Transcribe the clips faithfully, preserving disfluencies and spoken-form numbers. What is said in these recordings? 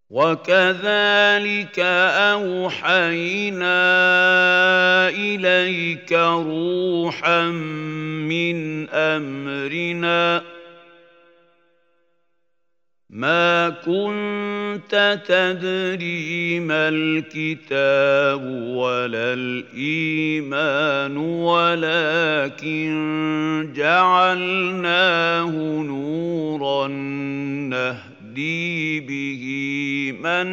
وكذلك أوحينا إليك روحا من أمرنا ما كنت تدري ما الكتاب ولا الإيمان ولكن جعلناه نورا نهدي به من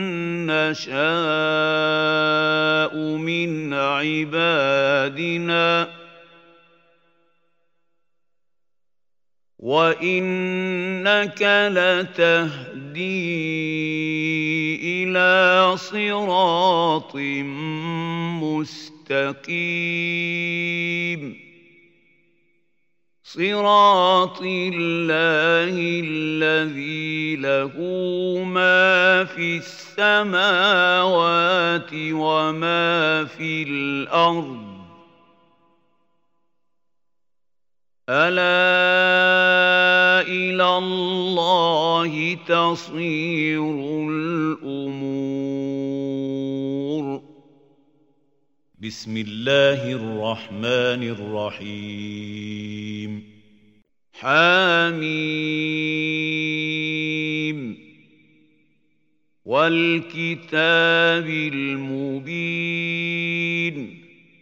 نشاء من عبادنا وإنك لتهدي إلى صراط مستقيم صراط الله الذي له ما في السماوات وما في الأرض ألا إلى الله تصير الأمور بسم الله الرحمن الرحيم حميم والكتاب المبين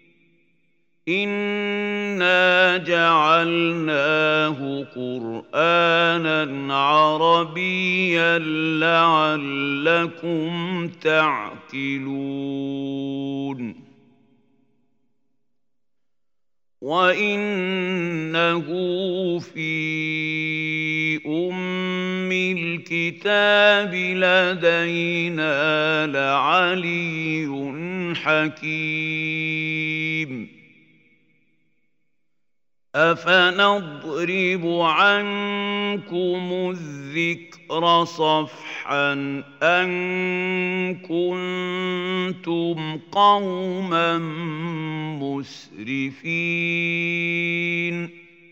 إنا جعلناه قرآنا عربيا لعلكم تعقلون وإنه في أم الكتاب لدينا لعلي حكيم أفنضرب عنكم الذكر صفحا أن كنتم قوما مسرفين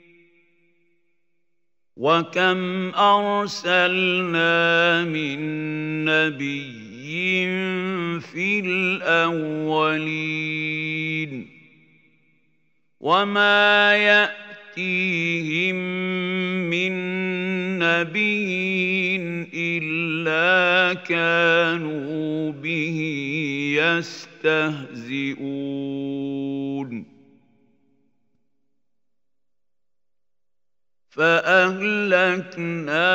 وكم أرسلنا من نبي في الأولين وما يأتيهم من نبي إلا كانوا به يستهزئون فأهلكنا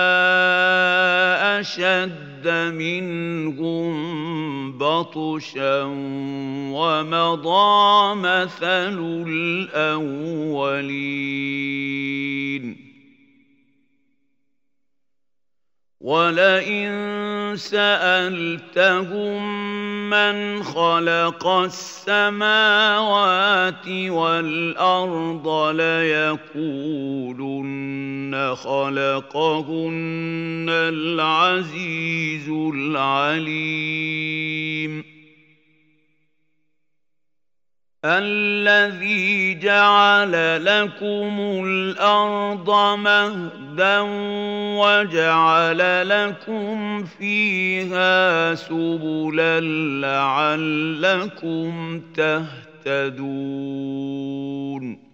أشد منهم بطشا ومضى مثل الأولين ولئن سألتهم من خلق السماوات والأرض ليقولن خلقهن العزيز العليم الذي جعل لكم الأرض مهدا وجعل لكم فيها سبلا لعلكم تهتدون